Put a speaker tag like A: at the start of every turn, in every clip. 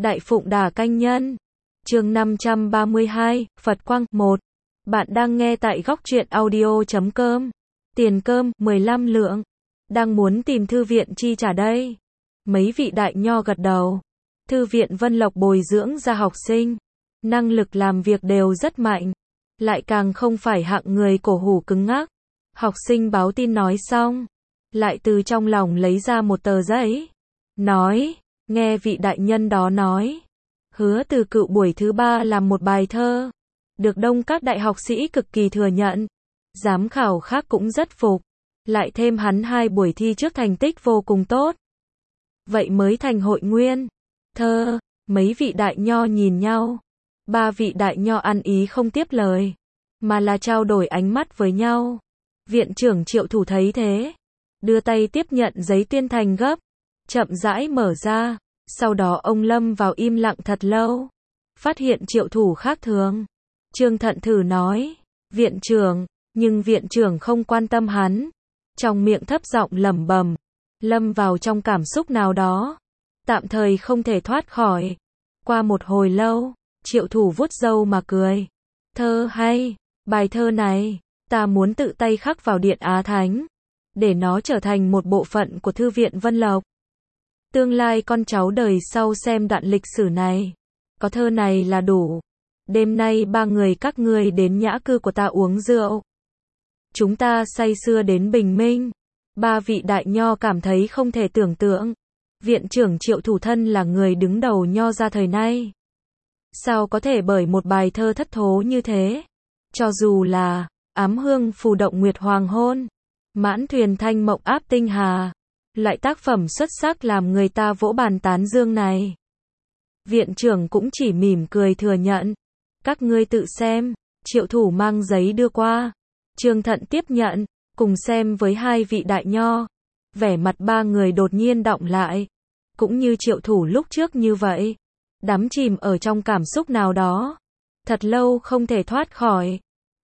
A: Đại Phụng Đà Canh Nhân. Chương 532, Phật Quang 1. Bạn đang nghe tại góc truyện audio.com. Tiền cơm 15 lượng. Đang muốn tìm thư viện chi trả đây. Mấy vị đại nho gật đầu. Thư viện Vân Lộc bồi dưỡng ra học sinh, năng lực làm việc đều rất mạnh, lại càng không phải hạng người cổ hủ cứng ngắc. Học sinh báo tin nói xong, lại từ trong lòng lấy ra một tờ giấy, nói, nghe vị đại nhân đó nói, Hứa Từ Cựu buổi thứ 3 làm một bài thơ, được đông các đại học sĩ cực kỳ thừa nhận, giám khảo khác cũng rất phục, lại thêm hắn 2 buổi thi trước thành tích vô cùng tốt. Vậy mới thành hội nguyên thơ. Mấy vị đại nho nhìn nhau, 3 vị đại nho ăn ý không tiếp lời, mà là trao đổi ánh mắt với nhau. Viện trưởng Triệu Thủ thấy thế, đưa tay tiếp nhận giấy tuyên thành gấp, chậm rãi mở ra, sau đó ông lâm vào im lặng thật lâu, phát hiện Triệu Thủ khác thường. Trương Thận thử nói, viện trưởng, nhưng viện trưởng không quan tâm hắn, trong miệng thấp giọng lẩm bẩm, lâm vào trong cảm xúc nào đó, tạm thời không thể thoát khỏi. Qua một hồi lâu, Triệu Thủ vuốt râu mà cười. Thơ hay, bài thơ này, ta muốn tự tay khắc vào Điện Á Thánh, để nó trở thành một bộ phận của Thư viện Vân Lộc. Tương lai con cháu đời sau xem đoạn lịch sử này, có thơ này là đủ. Đêm nay 3 người các ngươi đến nhã cư của ta uống rượu. Chúng ta say sưa đến bình minh. 3 vị đại nho cảm thấy không thể tưởng tượng. Viện trưởng Triệu Thủ thân là người đứng đầu nho ra thời nay, sao có thể bởi một bài thơ thất thố như thế? Cho dù là ám hương phù động nguyệt hoàng hôn, mãn thuyền thanh mộng áp tinh hà, loại tác phẩm xuất sắc làm người ta vỗ bàn tán dương này, viện trưởng cũng chỉ mỉm cười thừa nhận. Các ngươi tự xem. Triệu Thủ mang giấy đưa qua, Trương Thận tiếp nhận, cùng xem với 2 vị đại nho. Vẻ mặt 3 người đột nhiên đọng lại, cũng như Triệu Thủ lúc trước như vậy, đắm chìm ở trong cảm xúc nào đó, thật lâu không thể thoát khỏi.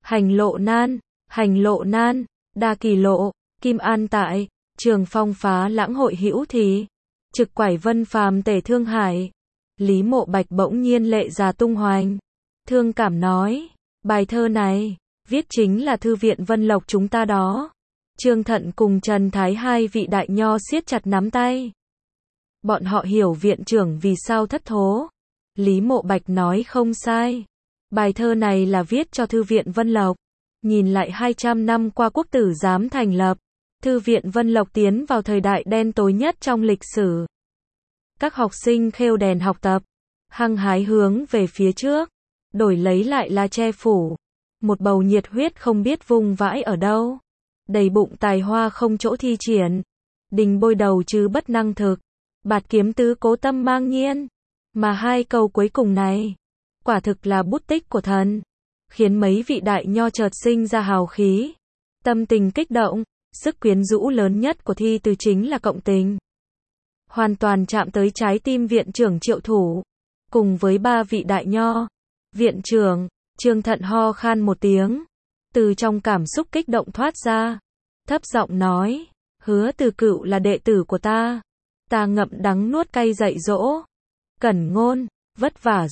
A: Hành lộ nan, đa kỳ lộ, kim an tại, trường phong phá lãng hội hữu thì, trực quải vân phàm tể thương hải. Lý Mộ Bạch bỗng nhiên lệ già tung hoành, thương cảm nói, bài thơ này, viết chính là Thư viện Vân Lộc chúng ta đó. Trương Thận cùng Trần Thái 2 vị đại nho siết chặt nắm tay. Bọn họ hiểu viện trưởng vì sao thất thố. Lý Mộ Bạch nói không sai. Bài thơ này là viết cho Thư viện Vân Lộc. Nhìn lại 200 năm qua quốc tử giám thành lập, Thư viện Vân Lộc tiến vào thời đại đen tối nhất trong lịch sử. Các học sinh khêu đèn học tập, hăng hái hướng về phía trước, đổi lấy lại là che phủ. Một bầu nhiệt huyết không biết vung vãi ở đâu. Đầy bụng tài hoa không chỗ thi triển. Đình bôi đầu chứ bất năng thực. Bạt kiếm tứ cố tâm mang nhiên. Mà 2 câu cuối cùng này, quả thực là bút tích của thần, khiến mấy vị đại nho chợt sinh ra hào khí, tâm tình kích động. Sức quyến rũ lớn nhất của thi từ chính là cộng tình, hoàn toàn chạm tới trái tim viện trưởng Triệu Thủ, cùng với 3 vị đại nho. Viện trưởng, Trương Thận ho khan một tiếng, từ trong cảm xúc kích động thoát ra, thấp giọng nói, Hứa Từ Cựu là đệ tử của ta, ta ngậm đắng nuốt cay dạy dỗ. Cẩn Ngôn, vất vả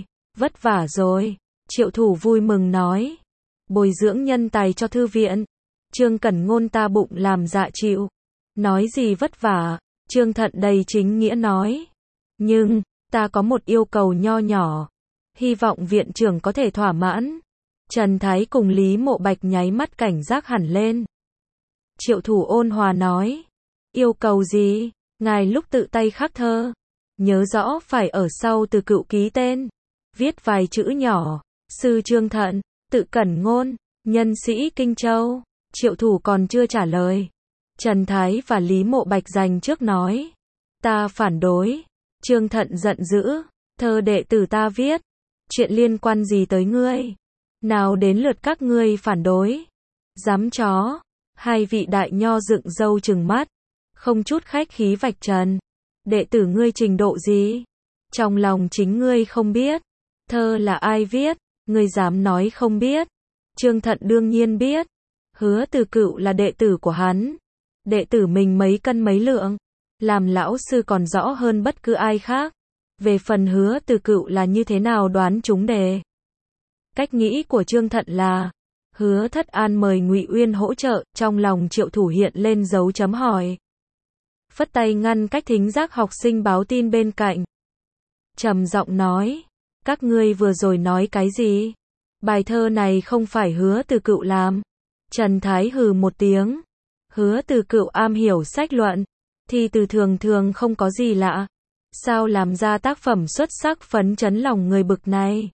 A: rồi. Triệu Thủ vui mừng nói, bồi dưỡng nhân tài cho thư viện. Trương Cẩn Ngôn ta bụng làm dạ chịu. Nói gì vất vả? Trương Thận đầy chính nghĩa nói, nhưng ta có một yêu cầu nho nhỏ, hy vọng viện trưởng có thể thỏa mãn. Trần Thái cùng Lý Mộ Bạch nháy mắt cảnh giác hẳn lên. Triệu Thủ ôn hòa nói, yêu cầu gì? Ngài lúc tự tay khắc thơ, nhớ rõ phải ở sau Từ Cựu ký tên, viết vài chữ nhỏ, sư Trương Thận, tự Cẩn Ngôn, nhân sĩ Kinh Châu. Triệu Thủ còn chưa trả lời, Trần Thái và Lý Mộ Bạch giành trước nói, ta phản đối. Trương Thận giận dữ, thơ đệ tử ta viết, chuyện liên quan gì tới ngươi? Nào đến lượt các ngươi phản đối? Dám chó. 2 vị đại nho dựng râu trừng mắt, không chút khách khí vạch trần, đệ tử ngươi trình độ gì? Trong lòng chính ngươi không biết, thơ là ai viết, ngươi dám nói không biết? Trương Thận đương nhiên biết, Hứa Từ Cựu là đệ tử của hắn, đệ tử mình mấy cân mấy lượng, làm lão sư còn rõ hơn bất cứ ai khác. Về phần Hứa Từ Cựu là như thế nào đoán trúng đề. Cách nghĩ của Trương Thận là, Hứa Thất An mời Ngụy Uyên hỗ trợ, trong lòng Triệu Thủ hiện lên dấu chấm hỏi. Phất tay ngăn cách thính giác học sinh báo tin bên cạnh. Trầm giọng nói, các ngươi vừa rồi nói cái gì? Bài thơ này không phải Hứa Từ Cựu làm. Trần Thái hừ một tiếng. Hứa Từ Cựu am hiểu sách luận, thì từ thường thường không có gì lạ. Sao làm ra tác phẩm xuất sắc phấn chấn lòng người bực này?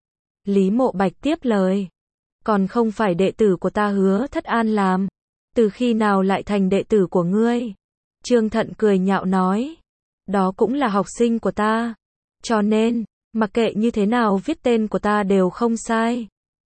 A: Lý Mộ Bạch tiếp lời. Còn không phải đệ tử của ta Hứa Thất An làm. Từ khi nào lại thành đệ tử của ngươi? Trương Thận cười nhạo nói. Đó cũng là học sinh của ta. Cho nên, mặc kệ như thế nào viết tên của ta đều không sai.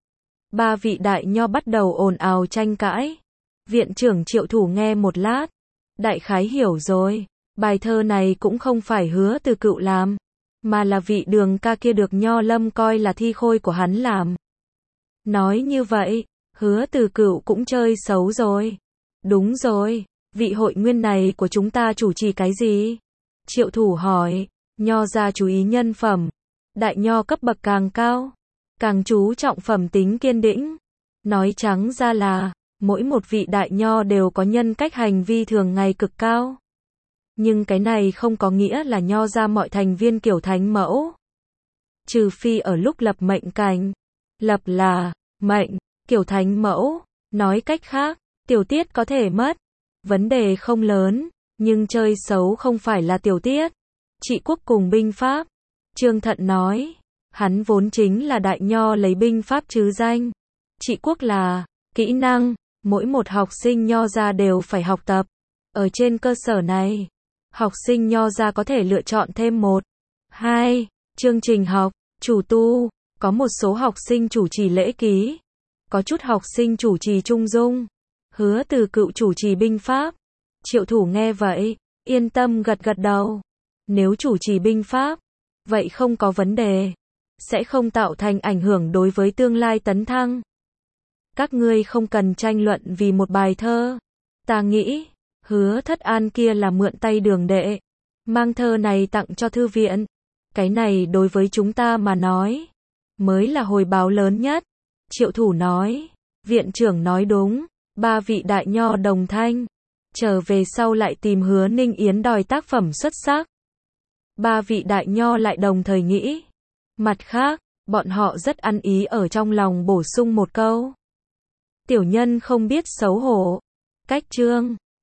A: Ba vị đại nho bắt đầu ồn ào tranh cãi. Viện trưởng Triệu Thủ nghe một lát. Đại khái hiểu rồi. Bài thơ này cũng không phải Hứa Từ Cựu làm, mà là vị Đường ca kia được Nho Lâm coi là thi khôi của hắn làm. Nói như vậy, Hứa Từ Cựu cũng chơi xấu rồi. Đúng rồi, vị hội nguyên này của chúng ta chủ trì cái gì? Triệu Thủ hỏi. Nho gia chú ý nhân phẩm. Đại nho cấp bậc càng cao, càng chú trọng phẩm tính kiên định. Nói trắng ra là, mỗi một vị đại nho đều có nhân cách hành vi thường ngày cực cao. Nhưng cái này không có nghĩa là nho ra mọi thành viên kiểu thánh mẫu. Trừ phi ở lúc lập mệnh cảnh. Lập là mệnh, kiểu thánh mẫu. Nói cách khác, tiểu tiết có thể mất. Vấn đề không lớn, nhưng chơi xấu không phải là tiểu tiết. Trị quốc cùng binh pháp. Trương Thận nói, hắn vốn chính là đại nho lấy binh pháp trừ danh. Trị quốc là kỹ năng, mỗi một học sinh nho ra đều phải học tập. Ở trên cơ sở này, học sinh nho ra có thể lựa chọn thêm 1, 2 chương trình học, chủ tu, có một số học sinh chủ trì lễ ký, có chút học sinh chủ trì trung dung. Hứa Từ Cựu chủ trì binh pháp. Triệu Thủ nghe vậy, yên tâm gật gật đầu. Nếu chủ trì binh pháp, vậy không có vấn đề, sẽ không tạo thành ảnh hưởng đối với tương lai tấn thăng. Các ngươi không cần tranh luận vì một bài thơ. Ta nghĩ, Hứa Thất An kia là mượn tay Đường đệ, mang thơ này tặng cho thư viện. Cái này đối với chúng ta mà nói, mới là hồi báo lớn nhất. Triệu Thủ nói, viện trưởng nói đúng. Ba vị đại nho đồng thanh. Trở về sau lại tìm Hứa Ninh Yến đòi tác phẩm xuất sắc. Ba vị đại nho lại đồng thời nghĩ. Mặt khác, bọn họ rất ăn ý ở trong lòng bổ sung một câu. Tiểu nhân không biết xấu hổ. Cách chương